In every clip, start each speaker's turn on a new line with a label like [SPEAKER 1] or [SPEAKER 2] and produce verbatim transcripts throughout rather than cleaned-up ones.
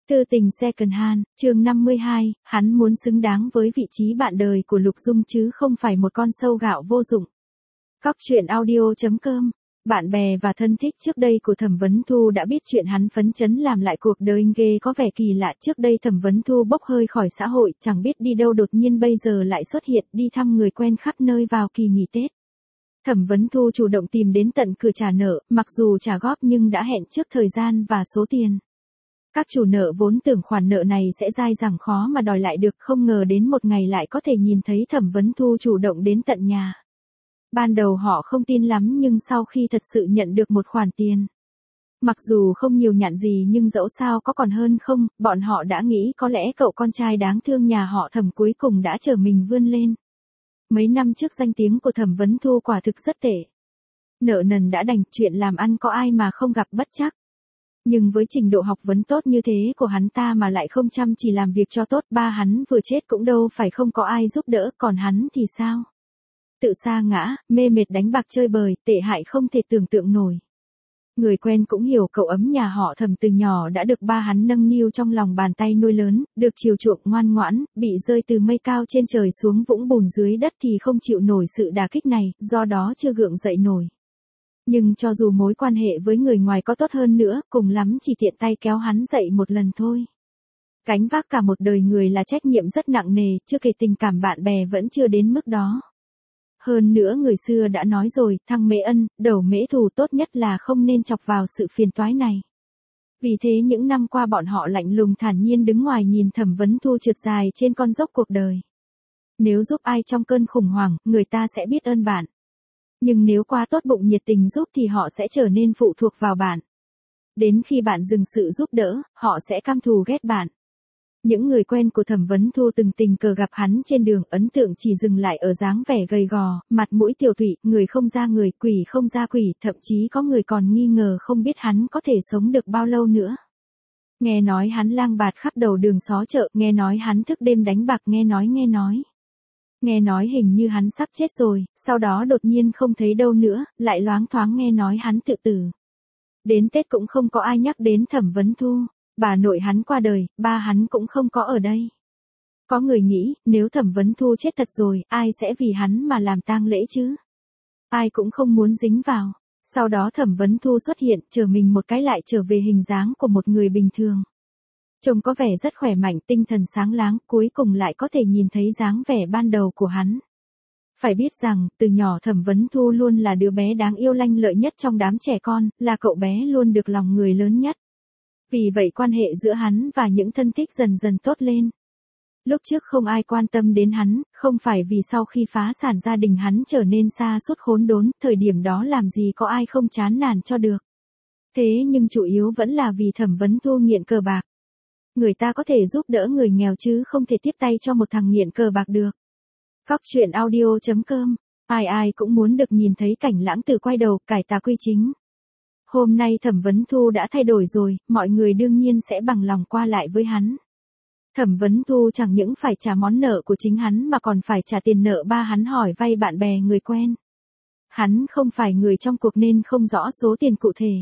[SPEAKER 1] Tư tình second hand, chương năm mươi hai, hắn muốn xứng đáng với vị trí bạn đời của Lục Dung chứ không phải một con sâu gạo vô dụng. Cóc truyện audio chấm com. Bạn bè và thân thích trước đây của Thẩm Vấn Thu đã biết chuyện hắn phấn chấn làm lại cuộc đời ghê có vẻ kỳ lạ. Trước đây Thẩm Vấn Thu bốc hơi khỏi xã hội, chẳng biết đi đâu đột nhiên bây giờ lại xuất hiện đi thăm người quen khắp nơi vào kỳ nghỉ Tết. Thẩm Vấn Thu chủ động tìm đến tận cửa trả nợ, mặc dù trả góp nhưng đã hẹn trước thời gian và số tiền. Các chủ nợ vốn tưởng khoản nợ này sẽ dai dẳng khó mà đòi lại được, không ngờ đến một ngày lại có thể nhìn thấy Thẩm Vấn Thu chủ động đến tận nhà. Ban đầu họ không tin lắm nhưng sau khi thật sự nhận được một khoản tiền, mặc dù không nhiều nhặn gì nhưng dẫu sao có còn hơn không, bọn họ đã nghĩ có lẽ cậu con trai đáng thương nhà họ Thẩm cuối cùng đã trở mình vươn lên. Mấy năm trước danh tiếng của Thẩm Vấn Thu quả thực rất tệ. Nợ nần đã đành, chuyện làm ăn có ai mà không gặp bất trắc. Nhưng với trình độ học vấn tốt như thế của hắn ta mà lại không chăm chỉ làm việc cho tốt, ba hắn vừa chết cũng đâu phải không có ai giúp đỡ, còn hắn thì sao? Tự sa ngã, mê mệt đánh bạc chơi bời, tệ hại không thể tưởng tượng nổi. Người quen cũng hiểu cậu ấm nhà họ Thẩm từ nhỏ đã được ba hắn nâng niu trong lòng bàn tay nuôi lớn, được chiều chuộng ngoan ngoãn, bị rơi từ mây cao trên trời xuống vũng bùn dưới đất thì không chịu nổi sự đả kích này, do đó chưa gượng dậy nổi. Nhưng cho dù mối quan hệ với người ngoài có tốt hơn nữa, cùng lắm chỉ tiện tay kéo hắn dậy một lần thôi. Gánh vác cả một đời người là trách nhiệm rất nặng nề, chưa kể tình cảm bạn bè vẫn chưa đến mức đó. Hơn nữa người xưa đã nói rồi, thăng mễ ân, đầu mễ thù, tốt nhất là không nên chọc vào sự phiền toái này. Vì thế những năm qua bọn họ lạnh lùng thản nhiên đứng ngoài nhìn Thẩm Vấn Thu trượt dài trên con dốc cuộc đời. Nếu giúp ai trong cơn khủng hoảng, người ta sẽ biết ơn bạn. Nhưng nếu quá tốt bụng nhiệt tình giúp thì họ sẽ trở nên phụ thuộc vào bạn. Đến khi bạn dừng sự giúp đỡ, họ sẽ căm thù ghét bạn. Những người quen của Thẩm Vấn Thu từng tình cờ gặp hắn trên đường, ấn tượng chỉ dừng lại ở dáng vẻ gầy gò, mặt mũi tiều tụy, người không ra người, quỷ không ra quỷ, thậm chí có người còn nghi ngờ không biết hắn có thể sống được bao lâu nữa. Nghe nói hắn lang bạt khắp đầu đường xó chợ, nghe nói hắn thức đêm đánh bạc, nghe nói nghe nói. Nghe nói hình như hắn sắp chết rồi, sau đó đột nhiên không thấy đâu nữa, lại loáng thoáng nghe nói hắn tự tử. Đến Tết cũng không có ai nhắc đến Thẩm Vấn Thu, bà nội hắn qua đời, ba hắn cũng không có ở đây. Có người nghĩ, nếu Thẩm Vấn Thu chết thật rồi, ai sẽ vì hắn mà làm tang lễ chứ? Ai cũng không muốn dính vào. Sau đó Thẩm Vấn Thu xuất hiện, trở mình một cái lại trở về hình dáng của một người bình thường. Trông có vẻ rất khỏe mạnh, tinh thần sáng láng, cuối cùng lại có thể nhìn thấy dáng vẻ ban đầu của hắn. Phải biết rằng, từ nhỏ Thẩm Vấn Thu luôn là đứa bé đáng yêu lanh lợi nhất trong đám trẻ con, là cậu bé luôn được lòng người lớn nhất. Vì vậy quan hệ giữa hắn và những thân thích dần dần tốt lên. Lúc trước không ai quan tâm đến hắn, không phải vì sau khi phá sản gia đình hắn trở nên sa sút khốn đốn, thời điểm đó làm gì có ai không chán nản cho được. Thế nhưng chủ yếu vẫn là vì Thẩm Vấn Thu nghiện cờ bạc. Người ta có thể giúp đỡ người nghèo chứ không thể tiếp tay cho một thằng nghiện cờ bạc được. Cóc truyện audio chấm com. Ai ai cũng muốn được nhìn thấy cảnh Lãng Tử quay đầu, cải tà quy chính. Hôm nay Thẩm Vấn Thu đã thay đổi rồi, mọi người đương nhiên sẽ bằng lòng qua lại với hắn. Thẩm Vấn Thu chẳng những phải trả món nợ của chính hắn mà còn phải trả tiền nợ ba hắn hỏi vay bạn bè người quen. Hắn không phải người trong cuộc nên không rõ số tiền cụ thể.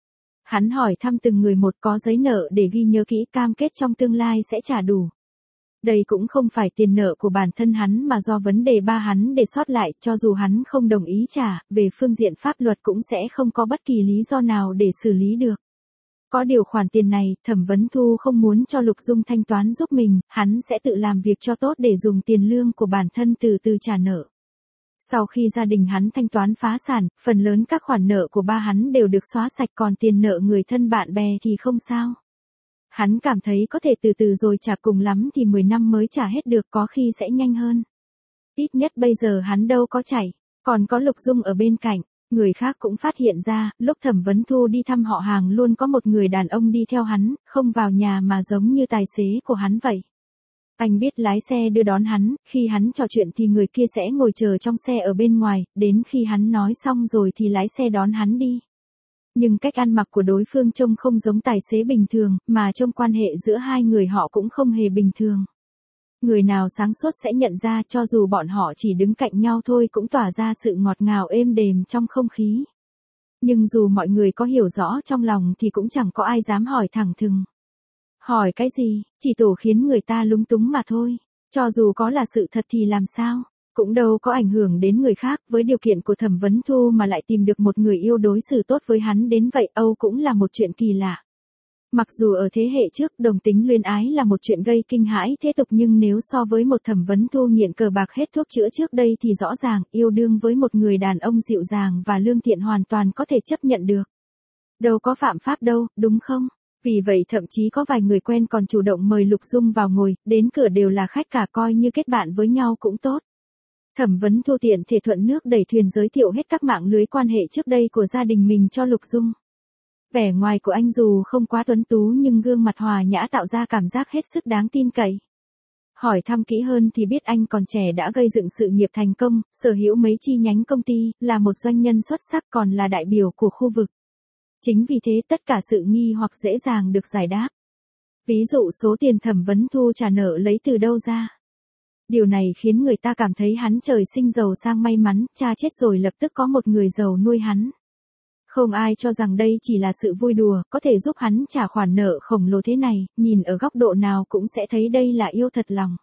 [SPEAKER 1] Hắn hỏi thăm từng người một, có giấy nợ để ghi nhớ kỹ, cam kết trong tương lai sẽ trả đủ. Đây cũng không phải tiền nợ của bản thân hắn mà do vấn đề ba hắn để sót lại, cho dù hắn không đồng ý trả, về phương diện pháp luật cũng sẽ không có bất kỳ lý do nào để xử lý được. Có điều khoản tiền này, Thẩm Vấn Thu không muốn cho Lục Dung thanh toán giúp mình, hắn sẽ tự làm việc cho tốt để dùng tiền lương của bản thân từ từ trả nợ. Sau khi gia đình hắn thanh toán phá sản, phần lớn các khoản nợ của ba hắn đều được xóa sạch, còn tiền nợ người thân bạn bè thì không sao. Hắn cảm thấy có thể từ từ rồi trả, cùng lắm thì mười năm mới trả hết được, có khi sẽ nhanh hơn. Ít nhất bây giờ hắn đâu có chảy, còn có Lục Dung ở bên cạnh. Người khác cũng phát hiện ra, lúc Thẩm Vấn Thu đi thăm họ hàng luôn có một người đàn ông đi theo hắn, không vào nhà mà giống như tài xế của hắn vậy. Anh biết lái xe đưa đón hắn, khi hắn trò chuyện thì người kia sẽ ngồi chờ trong xe ở bên ngoài, đến khi hắn nói xong rồi thì lái xe đón hắn đi. Nhưng cách ăn mặc của đối phương trông không giống tài xế bình thường, mà trong quan hệ giữa hai người họ cũng không hề bình thường. Người nào sáng suốt sẽ nhận ra, cho dù bọn họ chỉ đứng cạnh nhau thôi cũng tỏa ra sự ngọt ngào êm đềm trong không khí. Nhưng dù mọi người có hiểu rõ trong lòng thì cũng chẳng có ai dám hỏi thẳng thừng. Hỏi cái gì, chỉ tổ khiến người ta lúng túng mà thôi. Cho dù có là sự thật thì làm sao? Cũng đâu có ảnh hưởng đến người khác, với điều kiện của Thẩm Vấn Thu mà lại tìm được một người yêu đối xử tốt với hắn đến vậy, Âu cũng là một chuyện kỳ lạ. Mặc dù ở thế hệ trước đồng tính luyến ái là một chuyện gây kinh hãi thế tục, nhưng nếu so với một Thẩm Vấn Thu nghiện cờ bạc hết thuốc chữa trước đây thì rõ ràng yêu đương với một người đàn ông dịu dàng và lương thiện hoàn toàn có thể chấp nhận được. Đâu có phạm pháp đâu, đúng không? Vì vậy thậm chí có vài người quen còn chủ động mời Lục Dung vào ngồi, đến cửa đều là khách cả, coi như kết bạn với nhau cũng tốt. Thẩm Vấn Thu tiện thể thuận nước đẩy thuyền giới thiệu hết các mạng lưới quan hệ trước đây của gia đình mình cho Lục Dung. Vẻ ngoài của anh dù không quá tuấn tú nhưng gương mặt hòa nhã tạo ra cảm giác hết sức đáng tin cậy. Hỏi thăm kỹ hơn thì biết anh còn trẻ đã gây dựng sự nghiệp thành công, sở hữu mấy chi nhánh công ty, là một doanh nhân xuất sắc còn là đại biểu của khu vực. Chính vì thế tất cả sự nghi hoặc dễ dàng được giải đáp. Ví dụ số tiền Thẩm Vấn Thu trả nợ lấy từ đâu ra. Điều này khiến người ta cảm thấy hắn trời sinh giàu sang may mắn, cha chết rồi lập tức có một người giàu nuôi hắn. Không ai cho rằng đây chỉ là sự vui đùa, có thể giúp hắn trả khoản nợ khổng lồ thế này, nhìn ở góc độ nào cũng sẽ thấy đây là yêu thật lòng.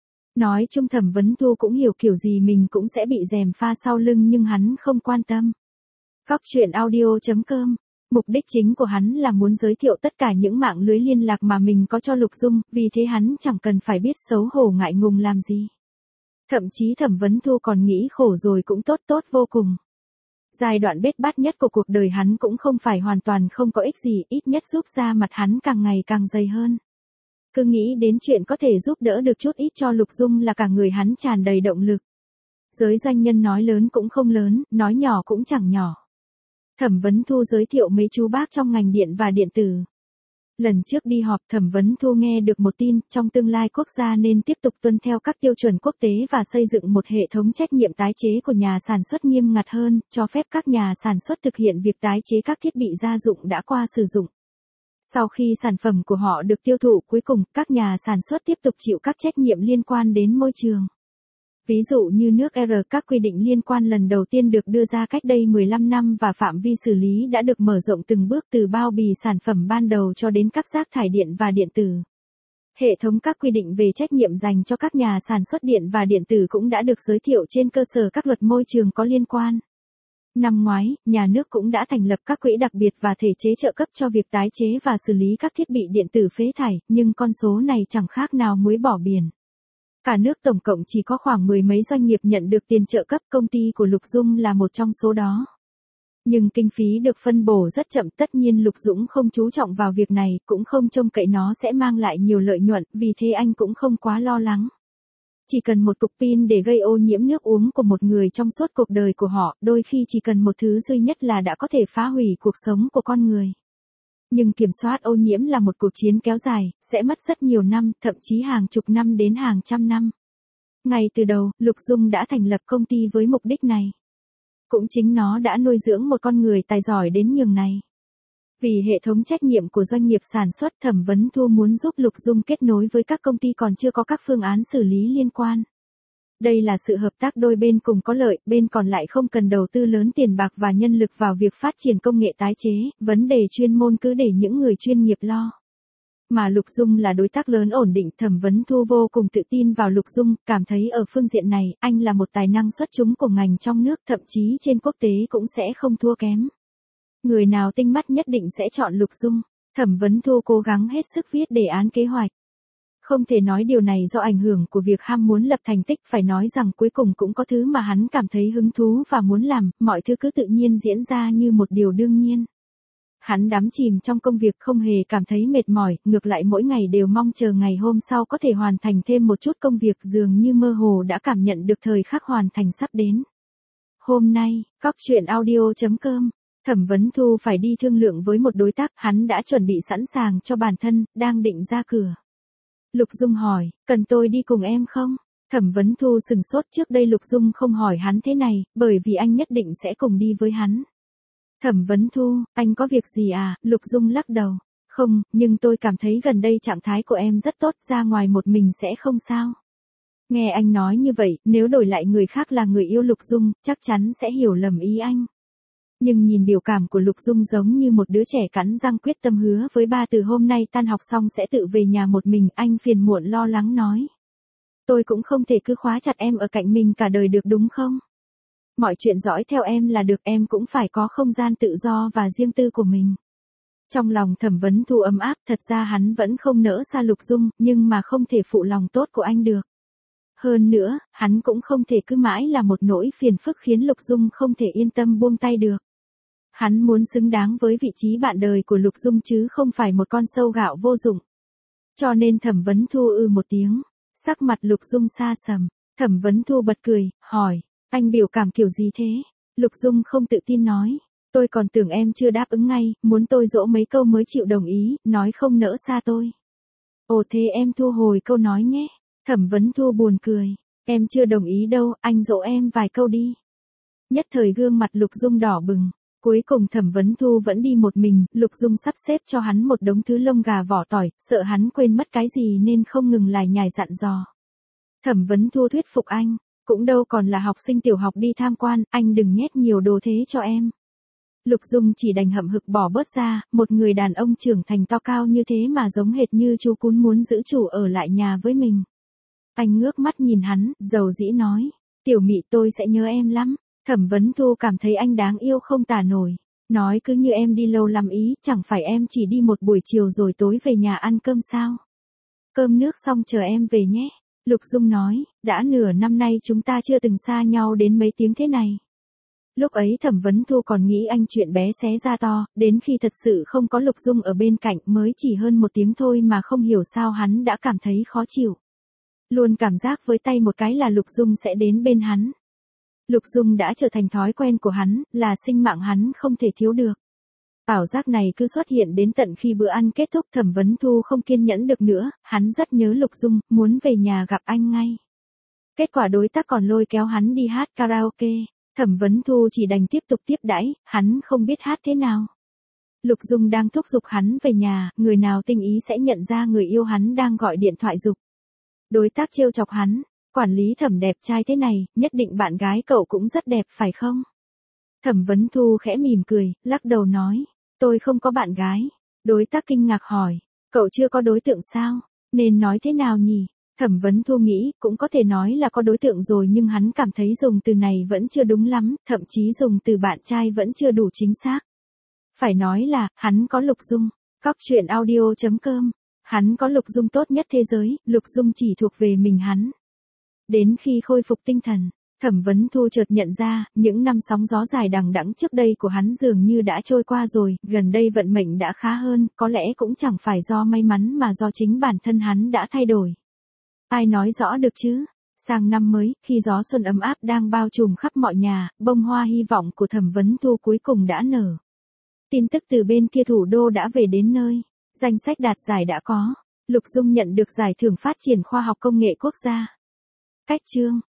[SPEAKER 1] Nói chung Thẩm Vấn Thu cũng hiểu kiểu gì mình cũng sẽ bị gièm pha sau lưng nhưng hắn không quan tâm. Góc truyện audio chấm com. Mục đích chính của hắn là muốn giới thiệu tất cả những mạng lưới liên lạc mà mình có cho Lục Dung, vì thế hắn chẳng cần phải biết xấu hổ ngại ngùng làm gì. Thậm chí Thẩm Vấn Thu còn nghĩ khổ rồi cũng tốt tốt vô cùng. Giai đoạn bết bát nhất của cuộc đời hắn cũng không phải hoàn toàn không có ích gì, ít nhất giúp da mặt hắn càng ngày càng dày hơn. Cứ nghĩ đến chuyện có thể giúp đỡ được chút ít cho Lục Dung là cả người hắn tràn đầy động lực. Giới doanh nhân nói lớn cũng không lớn, nói nhỏ cũng chẳng nhỏ. Thẩm Vấn Thu giới thiệu mấy chú bác trong ngành điện và điện tử. Lần trước đi họp Thẩm Vấn Thu nghe được một tin, trong tương lai quốc gia nên tiếp tục tuân theo các tiêu chuẩn quốc tế và xây dựng một hệ thống trách nhiệm tái chế của nhà sản xuất nghiêm ngặt hơn, cho phép các nhà sản xuất thực hiện việc tái chế các thiết bị gia dụng đã qua sử dụng. Sau khi sản phẩm của họ được tiêu thụ cuối cùng, các nhà sản xuất tiếp tục chịu các trách nhiệm liên quan đến môi trường. Ví dụ như nước R, các quy định liên quan lần đầu tiên được đưa ra cách đây mười lăm năm và phạm vi xử lý đã được mở rộng từng bước từ bao bì sản phẩm ban đầu cho đến các rác thải điện và điện tử. Hệ thống các quy định về trách nhiệm dành cho các nhà sản xuất điện và điện tử cũng đã được giới thiệu trên cơ sở các luật môi trường có liên quan. Năm ngoái, nhà nước cũng đã thành lập các quỹ đặc biệt và thể chế trợ cấp cho việc tái chế và xử lý các thiết bị điện tử phế thải, nhưng con số này chẳng khác nào muối bỏ biển. Cả nước tổng cộng chỉ có khoảng mười mấy doanh nghiệp nhận được tiền trợ cấp, công ty của Lục Dung là một trong số đó. Nhưng kinh phí được phân bổ rất chậm, tất nhiên Lục Dũng không chú trọng vào việc này, cũng không trông cậy nó sẽ mang lại nhiều lợi nhuận, vì thế anh cũng không quá lo lắng. Chỉ cần một cục pin để gây ô nhiễm nước uống của một người trong suốt cuộc đời của họ, đôi khi chỉ cần một thứ duy nhất là đã có thể phá hủy cuộc sống của con người. Nhưng kiểm soát ô nhiễm là một cuộc chiến kéo dài, sẽ mất rất nhiều năm, thậm chí hàng chục năm đến hàng trăm năm. Ngay từ đầu, Lục Dung đã thành lập công ty với mục đích này. Cũng chính nó đã nuôi dưỡng một con người tài giỏi đến nhường này. Vì hệ thống trách nhiệm của doanh nghiệp sản xuất, Thẩm Vấn Thu muốn giúp Lục Dung kết nối với các công ty còn chưa có các phương án xử lý liên quan. Đây là sự hợp tác đôi bên cùng có lợi, bên còn lại không cần đầu tư lớn tiền bạc và nhân lực vào việc phát triển công nghệ tái chế, vấn đề chuyên môn cứ để những người chuyên nghiệp lo. Mà Lục Dung là đối tác lớn ổn định, Thẩm Vấn Thu vô cùng tự tin vào Lục Dung, cảm thấy ở phương diện này, anh là một tài năng xuất chúng của ngành trong nước, thậm chí trên quốc tế cũng sẽ không thua kém. Người nào tinh mắt nhất định sẽ chọn Lục Dung. Thẩm Vấn Thu cố gắng hết sức viết đề án kế hoạch. Không thể nói điều này do ảnh hưởng của việc ham muốn lập thành tích, phải nói rằng cuối cùng cũng có thứ mà hắn cảm thấy hứng thú và muốn làm, mọi thứ cứ tự nhiên diễn ra như một điều đương nhiên. Hắn đắm chìm trong công việc không hề cảm thấy mệt mỏi, ngược lại mỗi ngày đều mong chờ ngày hôm sau có thể hoàn thành thêm một chút công việc, dường như mơ hồ đã cảm nhận được thời khắc hoàn thành sắp đến. Hôm nay, góc truyện audio chấm com, Thẩm Vấn Thu phải đi thương lượng với một đối tác, hắn đã chuẩn bị sẵn sàng cho bản thân, đang định ra cửa. Lục Dung hỏi, cần tôi đi cùng em không? Thẩm Vấn Thu sừng sốt, trước đây Lục Dung không hỏi hắn thế này, bởi vì anh nhất định sẽ cùng đi với hắn. Thẩm Vấn Thu, anh có việc gì à? Lục Dung lắc đầu. Không, nhưng tôi cảm thấy gần đây trạng thái của em rất tốt, ra ngoài một mình sẽ không sao. Nghe anh nói như vậy, nếu đổi lại người khác là người yêu Lục Dung, chắc chắn sẽ hiểu lầm ý anh. Nhưng nhìn biểu cảm của Lục Dung giống như một đứa trẻ cắn răng quyết tâm hứa với ba từ hôm nay tan học xong sẽ tự về nhà một mình, anh phiền muộn lo lắng nói. Tôi cũng không thể cứ khóa chặt em ở cạnh mình cả đời được đúng không? Mọi chuyện dõi theo em là được, em cũng phải có không gian tự do và riêng tư của mình. Trong lòng Thẩm Vấn Thu ấm áp, thật ra hắn vẫn không nỡ xa Lục Dung, nhưng mà không thể phụ lòng tốt của anh được. Hơn nữa, hắn cũng không thể cứ mãi là một nỗi phiền phức khiến Lục Dung không thể yên tâm buông tay được. Hắn muốn xứng đáng với vị trí bạn đời của Lục Dung chứ không phải một con sâu gạo vô dụng. Cho nên Thẩm Vấn Thu ư một tiếng, sắc mặt Lục Dung xa sầm. Thẩm Vấn Thu bật cười, hỏi, anh biểu cảm kiểu gì thế? Lục Dung không tự tin nói, tôi còn tưởng em chưa đáp ứng ngay, muốn tôi dỗ mấy câu mới chịu đồng ý, nói không nỡ xa tôi. Ồ thế em thu hồi câu nói nhé. Thẩm Vấn Thu buồn cười, em chưa đồng ý đâu, anh dỗ em vài câu đi. Nhất thời gương mặt Lục Dung đỏ bừng. Cuối cùng Thẩm Vấn Thu vẫn đi một mình, Lục Dung sắp xếp cho hắn một đống thứ lông gà vỏ tỏi, sợ hắn quên mất cái gì nên không ngừng lải nhải dặn dò. Thẩm Vấn Thu thuyết phục anh, cũng đâu còn là học sinh tiểu học đi tham quan, anh đừng nhét nhiều đồ thế cho em. Lục Dung chỉ đành hậm hực bỏ bớt ra, một người đàn ông trưởng thành to cao như thế mà giống hệt như chú cún muốn giữ chủ ở lại nhà với mình. Anh ngước mắt nhìn hắn, dầu dĩ nói, tiểu mị tôi sẽ nhớ em lắm. Thẩm Vấn Thu cảm thấy anh đáng yêu không tả nổi. Nói cứ như em đi lâu lắm ý, chẳng phải em chỉ đi một buổi chiều rồi tối về nhà ăn cơm sao? Cơm nước xong chờ em về nhé. Lục Dung nói, đã nửa năm nay chúng ta chưa từng xa nhau đến mấy tiếng thế này. Lúc ấy Thẩm Vấn Thu còn nghĩ anh chuyện bé xé ra to, đến khi thật sự không có Lục Dung ở bên cạnh mới chỉ hơn một tiếng thôi mà không hiểu sao hắn đã cảm thấy khó chịu. Luôn cảm giác với tay một cái là Lục Dung sẽ đến bên hắn. Lục Dung đã trở thành thói quen của hắn, là sinh mạng hắn không thể thiếu được. Ảo giác này cứ xuất hiện đến tận khi bữa ăn kết thúc. Thẩm Vấn Thu không kiên nhẫn được nữa, hắn rất nhớ Lục Dung, muốn về nhà gặp anh ngay. Kết quả đối tác còn lôi kéo hắn đi hát karaoke. Thẩm Vấn Thu chỉ đành tiếp tục tiếp đãi, hắn không biết hát thế nào. Lục Dung đang thúc giục hắn về nhà, người nào tinh ý sẽ nhận ra người yêu hắn đang gọi điện thoại giục. Đối tác trêu chọc hắn. Quản lý Thẩm đẹp trai thế này, nhất định bạn gái cậu cũng rất đẹp phải không? Thẩm Vấn Thu khẽ mỉm cười, lắc đầu nói, tôi không có bạn gái. Đối tác kinh ngạc hỏi, cậu chưa có đối tượng sao? Nên nói thế nào nhỉ? Thẩm Vấn Thu nghĩ, cũng có thể nói là có đối tượng rồi nhưng hắn cảm thấy dùng từ này vẫn chưa đúng lắm, thậm chí dùng từ bạn trai vẫn chưa đủ chính xác. Phải nói là, hắn có Lục Dung. Cóc truyện audio chấm com. Hắn có Lục Dung tốt nhất thế giới, Lục Dung chỉ thuộc về mình hắn. Đến khi khôi phục tinh thần, Thẩm Vấn Thu chợt nhận ra, những năm sóng gió dài đằng đẵng trước đây của hắn dường như đã trôi qua rồi, gần đây vận mệnh đã khá hơn, có lẽ cũng chẳng phải do may mắn mà do chính bản thân hắn đã thay đổi. Ai nói rõ được chứ? Sang năm mới, khi gió xuân ấm áp đang bao trùm khắp mọi nhà, bông hoa hy vọng của Thẩm Vấn Thu cuối cùng đã nở. Tin tức từ bên kia thủ đô đã về đến nơi, danh sách đạt giải đã có, Lục Dung nhận được giải thưởng phát triển khoa học công nghệ quốc gia. Cách chương